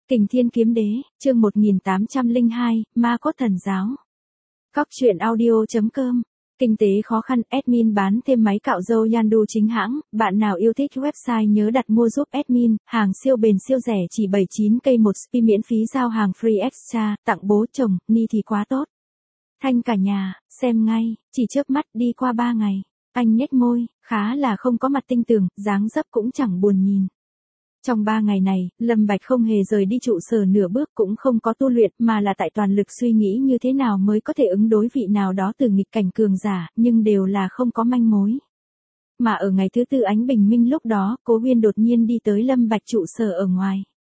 Kình Thiên Kiếm Đế, chương 1802, Ma Cốt Thần Giáo. Các truyện audio.com. Kinh tế khó khăn, admin bán thêm máy cạo râu Yandu chính hãng, bạn nào yêu thích website nhớ đặt mua giúp admin, hàng siêu bền siêu rẻ chỉ 79k một spi miễn phí giao hàng free extra, tặng bố chồng, ni thì quá tốt. Thanh cả nhà, xem ngay, chỉ chớp mắt đi qua 3 ngày. Anh nhếch môi, khá là không có mặt tinh tường, dáng dấp cũng chẳng buồn nhìn. Trong 3 ngày này, Lâm Bạch không hề rời đi trụ sở nửa bước cũng không có tu luyện mà là tại toàn lực suy nghĩ như thế nào mới có thể ứng đối vị nào đó từ nghịch cảnh cường giả, nhưng đều là không có manh mối. Mà ở ngày thứ tư ánh bình minh lúc đó, Cố Huyên đột nhiên đi tới Lâm Bạch trụ sở ở ngoài.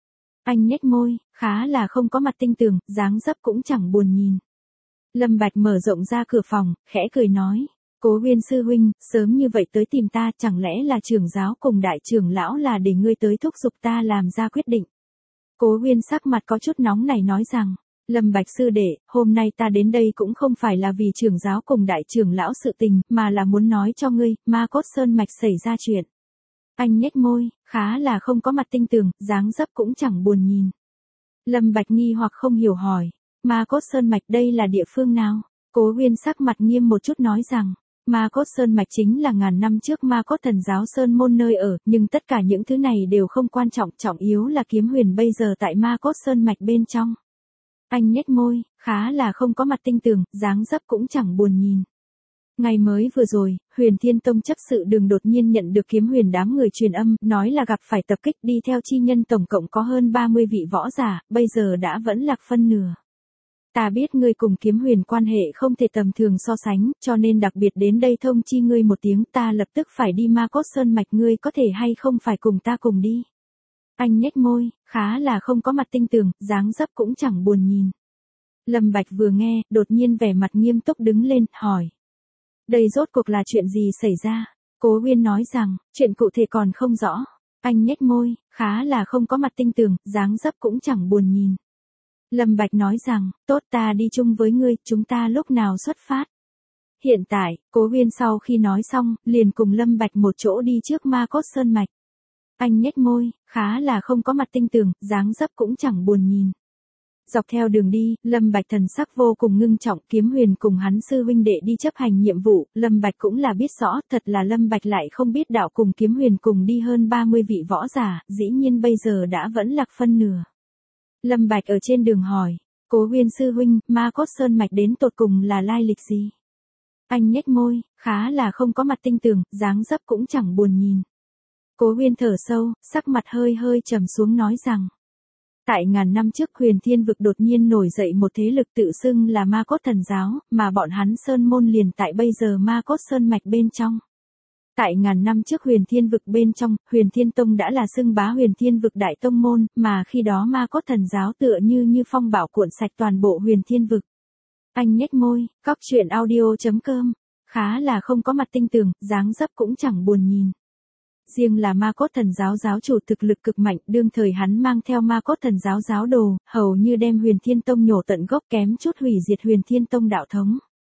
Anh nhếch môi, khá là không có mặt tinh tường, dáng dấp cũng chẳng buồn nhìn. Lâm Bạch mở rộng ra cửa phòng, khẽ cười nói. Cố Huyên sư huynh, sớm như vậy tới tìm ta, chẳng lẽ là trưởng giáo cùng đại trưởng lão là để ngươi tới thúc giục ta làm ra quyết định. Cố Huyên sắc mặt có chút nóng này nói rằng, Lâm Bạch sư đệ, hôm nay ta đến đây cũng không phải là vì trưởng giáo cùng đại trưởng lão sự tình, mà là muốn nói cho ngươi, Ma Cốt Sơn Mạch xảy ra chuyện. Anh nhếch môi, khá là không có mặt tinh tường, dáng dấp cũng chẳng buồn nhìn. Lâm Bạch nghi hoặc không hiểu hỏi, Ma Cốt Sơn Mạch đây là địa phương nào? Cố Huyên sắc mặt nghiêm một chút nói rằng, Ma Cốt Sơn Mạch chính là ngàn năm trước Ma Cốt Thần Giáo Sơn Môn nơi ở, nhưng tất cả những thứ này đều không quan trọng, trọng yếu là Kiếm Huyền bây giờ tại Ma Cốt Sơn Mạch bên trong. Anh nhếch môi, khá là không có mặt tinh tường, dáng dấp cũng chẳng buồn nhìn. Ngày mới vừa rồi, Huyền Thiên Tông chấp sự Đường đột nhiên nhận được Kiếm Huyền đám người truyền âm, nói là gặp phải tập kích, đi theo chi nhân tổng cộng có hơn 30 vị võ giả, bây giờ đã vẫn lạc phân nửa. Ta biết ngươi cùng Kiếm Huyền quan hệ không thể tầm thường so sánh, cho nên đặc biệt đến đây thông chi ngươi một tiếng, ta lập tức phải đi Ma Cốt Sơn Mạch, ngươi có thể hay không phải cùng ta cùng đi. Anh nhếch môi, khá là không có mặt tinh tường, dáng dấp cũng chẳng buồn nhìn. Lâm Bạch vừa nghe, đột nhiên vẻ mặt nghiêm túc đứng lên, hỏi. Đây rốt cuộc là chuyện gì xảy ra? Cố Huyên nói rằng, chuyện cụ thể còn không rõ. Anh nhếch môi, khá là không có mặt tinh tường, dáng dấp cũng chẳng buồn nhìn. Lâm Bạch nói rằng, tốt ta đi chung với ngươi, chúng ta lúc nào xuất phát. Hiện tại, Cố Huyên sau khi nói xong, liền cùng Lâm Bạch một chỗ đi trước Ma Cốt Sơn Mạch. Anh nhếch môi, khá là không có mặt tinh tường, dáng dấp cũng chẳng buồn nhìn. Dọc theo đường đi, Lâm Bạch thần sắc vô cùng ngưng trọng, Kiếm Huyền cùng hắn sư huynh đệ đi chấp hành nhiệm vụ, Lâm Bạch cũng là biết rõ, thật là Lâm Bạch lại không biết đạo cùng Kiếm Huyền cùng đi hơn 30 vị võ giả, dĩ nhiên bây giờ đã vẫn lạc phân nửa. Lâm Bạch ở trên đường hỏi, Cố Huyên sư huynh, Ma Cốt Sơn Mạch đến tột cùng là lai lịch gì? Anh nhếch môi, khá là không có mặt tinh tường, dáng dấp cũng chẳng buồn nhìn. Cố Huyên thở sâu, sắc mặt hơi hơi trầm xuống nói rằng, tại ngàn năm trước Huyền Thiên vực đột nhiên nổi dậy một thế lực tự xưng là Ma Cốt Thần Giáo, mà bọn hắn Sơn Môn liền tại bây giờ Ma Cốt Sơn Mạch bên trong. Tại ngàn năm trước Huyền Thiên vực bên trong, Huyền Thiên Tông đã là xưng bá Huyền Thiên vực đại tông môn, mà khi đó Ma Cốt Thần Giáo tựa như phong bão cuộn sạch toàn bộ Huyền Thiên vực. Anh nhếch môi, các truyện audio.com, khá là không có mặt tinh tường, dáng dấp cũng chẳng buồn nhìn. Riêng là Ma Cốt Thần Giáo giáo chủ thực lực cực mạnh, đương thời hắn mang theo Ma Cốt Thần Giáo giáo đồ, hầu như đem Huyền Thiên Tông nhổ tận gốc, kém chút hủy diệt Huyền Thiên Tông đạo thống.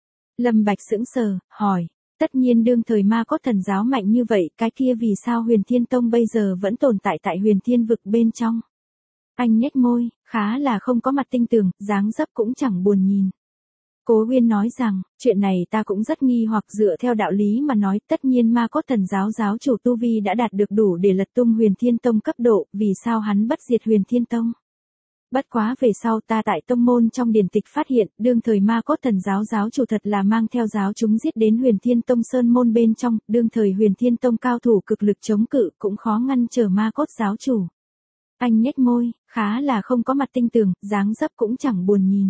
Lâm Bạch sững sờ, hỏi. Tất nhiên đương thời Ma Cốt Thần Giáo mạnh như vậy, cái kia vì sao Huyền Thiên Tông bây giờ vẫn tồn tại tại Huyền Thiên vực bên trong? Anh nhếch môi, khá là không có mặt tinh tường, dáng dấp cũng chẳng buồn nhìn. Cố Huyên nói rằng, chuyện này ta cũng rất nghi hoặc, dựa theo đạo lý mà nói, tất nhiên Ma Cốt Thần Giáo giáo chủ tu vi đã đạt được đủ để lật tung Huyền Thiên Tông cấp độ, vì sao hắn bất diệt Huyền Thiên Tông? Bất quá về sau ta tại tông môn trong điển tịch phát hiện, đương thời Ma Cốt Thần Giáo giáo chủ thật là mang theo giáo chúng giết đến Huyền Thiên Tông Sơn Môn bên trong, đương thời Huyền Thiên Tông cao thủ cực lực chống cự cũng khó ngăn trở Ma Cốt giáo chủ. Anh nhếch môi, khá là không có mặt tinh tường, dáng dấp cũng chẳng buồn nhìn.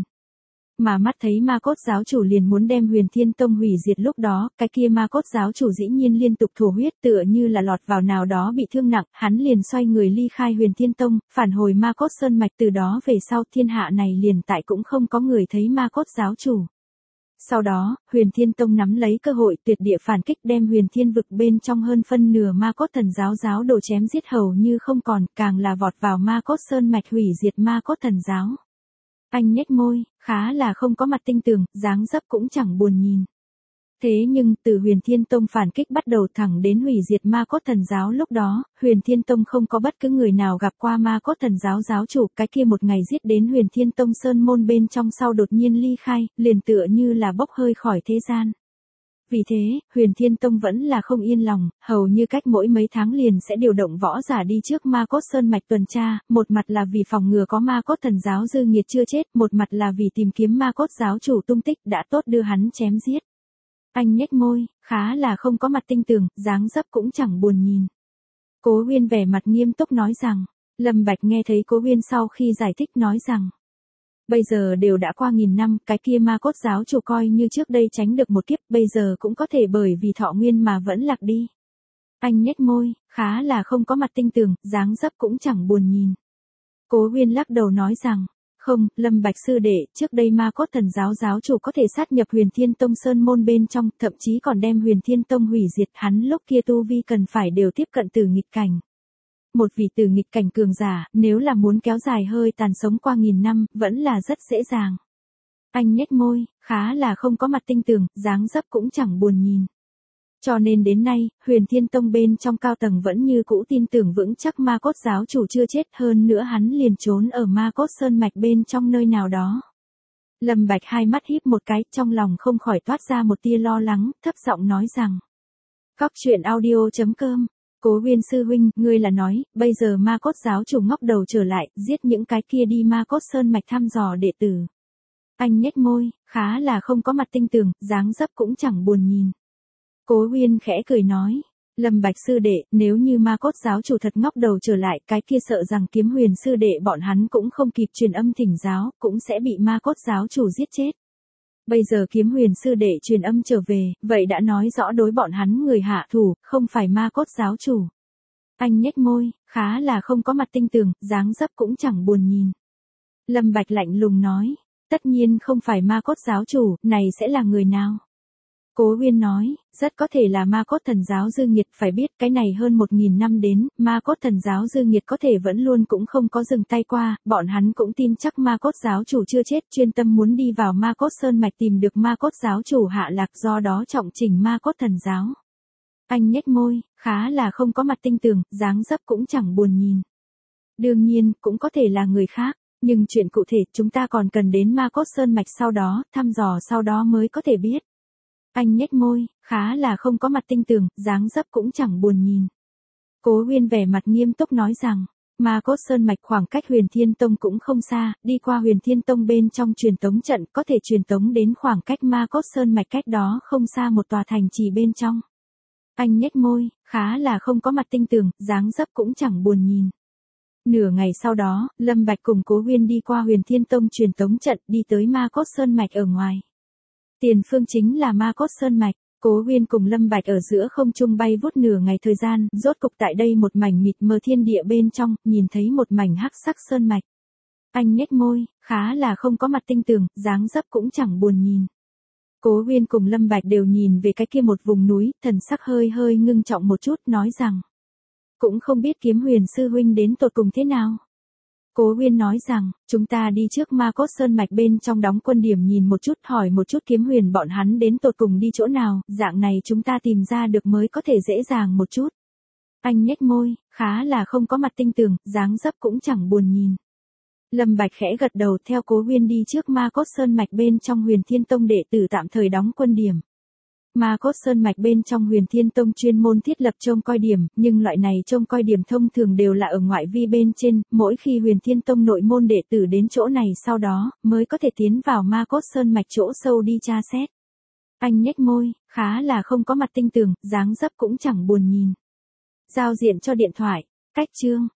Mà mắt thấy Ma Cốt giáo chủ liền muốn đem Huyền Thiên Tông hủy diệt lúc đó, cái kia Ma Cốt giáo chủ dĩ nhiên liên tục thổ huyết tựa như là lọt vào nào đó bị thương nặng, hắn liền xoay người ly khai Huyền Thiên Tông, phản hồi Ma Cốt Sơn Mạch, từ đó về sau thiên hạ này liền tại cũng không có người thấy Ma Cốt giáo chủ. Sau đó, Huyền Thiên Tông nắm lấy cơ hội tuyệt địa phản kích, đem Huyền Thiên vực bên trong hơn phân nửa Ma Cốt Thần Giáo giáo đồ chém giết hầu như không còn, càng là vọt vào Ma Cốt Sơn Mạch hủy diệt Ma Cốt Thần Giáo. Anh nhếch môi, khá là không có mặt tinh tường, dáng dấp cũng chẳng buồn nhìn. Thế nhưng, từ Huyền Thiên Tông phản kích bắt đầu thẳng đến hủy diệt Ma Cốt Thần Giáo lúc đó, Huyền Thiên Tông không có bất cứ người nào gặp qua Ma Cốt Thần Giáo giáo chủ, cái kia một ngày giết đến Huyền Thiên Tông sơn môn bên trong sau đột nhiên ly khai, liền tựa như là bốc hơi khỏi thế gian. Vì thế, Huyền Thiên Tông vẫn là không yên lòng, hầu như cách mỗi mấy tháng liền sẽ điều động võ giả đi trước Ma Cốt Sơn mạch tuần tra, một mặt là vì phòng ngừa có Ma Cốt Thần Giáo dư nghiệt chưa chết, một mặt là vì tìm kiếm Ma Cốt giáo chủ tung tích đã tốt đưa hắn chém giết. Anh nhếch môi, khá là không có mặt tinh tường, dáng dấp cũng chẳng buồn nhìn. Cố Huyên vẻ mặt nghiêm túc nói rằng, Lâm Bạch nghe thấy Cố Huyên sau khi giải thích nói rằng, bây giờ đều đã qua 1000 năm, cái kia Ma Cốt giáo chủ coi như trước đây tránh được một kiếp, bây giờ cũng có thể bởi vì thọ nguyên mà vẫn lạc đi. Anh nhếch môi, khá là không có mặt tinh tường, dáng dấp cũng chẳng buồn nhìn. Cố Huyên lắc đầu nói rằng, không, Lâm Bạch sư đệ, trước đây Ma Cốt Thần Giáo giáo chủ có thể sát nhập Huyền Thiên Tông sơn môn bên trong, thậm chí còn đem Huyền Thiên Tông hủy diệt, hắn lúc kia tu vi cần phải đều tiếp cận tử nghịch cảnh. Một vị tử nghịch cảnh cường giả, nếu là muốn kéo dài hơi tàn sống qua 1000 năm, vẫn là rất dễ dàng. Anh nhếch môi, khá là không có mặt tinh tường, dáng dấp cũng chẳng buồn nhìn. Cho nên đến nay, Huyền Thiên Tông bên trong cao tầng vẫn như cũ tin tưởng vững chắc Ma Cốt giáo chủ chưa chết, hơn nữa hắn liền trốn ở Ma Cốt Sơn mạch bên trong nơi nào đó. Lâm Bạch hai mắt híp một cái, trong lòng không khỏi toát ra một tia lo lắng, thấp giọng nói rằng. Cóc truyện audio.com, Cố Huyên sư huynh, ngươi là nói, bây giờ Ma Cốt giáo chủ ngóc đầu trở lại, giết những cái kia đi Ma Cốt Sơn mạch thăm dò đệ tử. Anh nhếch môi, khá là không có mặt tinh tường, dáng dấp cũng chẳng buồn nhìn. Cố Huyên khẽ cười nói, Lâm Bạch sư đệ, nếu như Ma Cốt giáo chủ thật ngóc đầu trở lại, cái kia sợ rằng Kiếm Huyền sư đệ bọn hắn cũng không kịp truyền âm thỉnh giáo, cũng sẽ bị Ma Cốt giáo chủ giết chết. Bây giờ Kiếm Huyền sư đệ truyền âm trở về, vậy đã nói rõ đối bọn hắn người hạ thủ, không phải Ma Cốt giáo chủ. Anh nhếch môi, khá là không có mặt tinh tường, dáng dấp cũng chẳng buồn nhìn. Lâm Bạch lạnh lùng nói, tất nhiên không phải Ma Cốt giáo chủ, này sẽ là người nào? Cố Huyên nói, rất có thể là Ma Cốt Thần Giáo dư nghiệt, phải biết cái này hơn 1000 năm đến, Ma Cốt Thần Giáo dư nghiệt có thể vẫn luôn cũng không có dừng tay qua, bọn hắn cũng tin chắc Ma Cốt giáo chủ chưa chết, chuyên tâm muốn đi vào Ma Cốt Sơn mạch tìm được Ma Cốt giáo chủ hạ lạc, do đó trọng chỉnh Ma Cốt Thần Giáo. Anh nhếch môi, khá là không có mặt tinh tường, dáng dấp cũng chẳng buồn nhìn. Đương nhiên, cũng có thể là người khác, nhưng chuyện cụ thể chúng ta còn cần đến Ma Cốt Sơn mạch sau đó, thăm dò sau đó mới có thể biết. Anh nhếch môi, khá là không có mặt tinh tường, dáng dấp cũng chẳng buồn nhìn. Cố Huyên vẻ mặt nghiêm túc nói rằng, Ma Cốt Sơn mạch khoảng cách Huyền Thiên Tông cũng không xa, đi qua Huyền Thiên Tông bên trong truyền tống trận có thể truyền tống đến khoảng cách Ma Cốt Sơn mạch cách đó không xa một tòa thành trì bên trong. Anh nhếch môi, khá là không có mặt tinh tường, dáng dấp cũng chẳng buồn nhìn. Nửa ngày sau đó, Lâm Bạch cùng Cố Huyên đi qua Huyền Thiên Tông truyền tống trận đi tới Ma Cốt Sơn mạch ở ngoài. Tiền phương chính là Ma Cốt Sơn mạch, Cố Huyên cùng Lâm Bạch ở giữa không trung bay vút nửa ngày thời gian, rốt cục tại đây một mảnh mịt mờ thiên địa bên trong, nhìn thấy một mảnh hắc sắc sơn mạch. Anh nhếch môi, khá là không có mặt tinh tường, dáng dấp cũng chẳng buồn nhìn. Cố Huyên cùng Lâm Bạch đều nhìn về cái kia một vùng núi, thần sắc hơi hơi ngưng trọng một chút, nói rằng, cũng không biết Kiếm Huyền sư huynh đến tột cùng thế nào. Cố Huyên nói rằng, chúng ta đi trước Ma Cốt Sơn mạch bên trong đóng quân điểm nhìn một chút, hỏi một chút Kiếm Huyền bọn hắn đến tột cùng đi chỗ nào, dạng này chúng ta tìm ra được mới có thể dễ dàng một chút. Anh nhếch môi, khá là không có mặt tinh tường, dáng dấp cũng chẳng buồn nhìn. Lâm Bạch khẽ gật đầu theo Cố Huyên đi trước Ma Cốt Sơn mạch bên trong Huyền Thiên Tông đệ tử tạm thời đóng quân điểm. Ma Cốt Sơn mạch bên trong Huyền Thiên Tông chuyên môn thiết lập trông coi điểm, nhưng loại này trông coi điểm thông thường đều là ở ngoại vi bên trên, mỗi khi Huyền Thiên Tông nội môn đệ tử đến chỗ này sau đó, mới có thể tiến vào Ma Cốt Sơn mạch chỗ sâu đi tra xét. Anh nhếch môi, khá là không có mặt tinh tường, dáng dấp cũng chẳng buồn nhìn. Giao diện cho điện thoại, cách chương.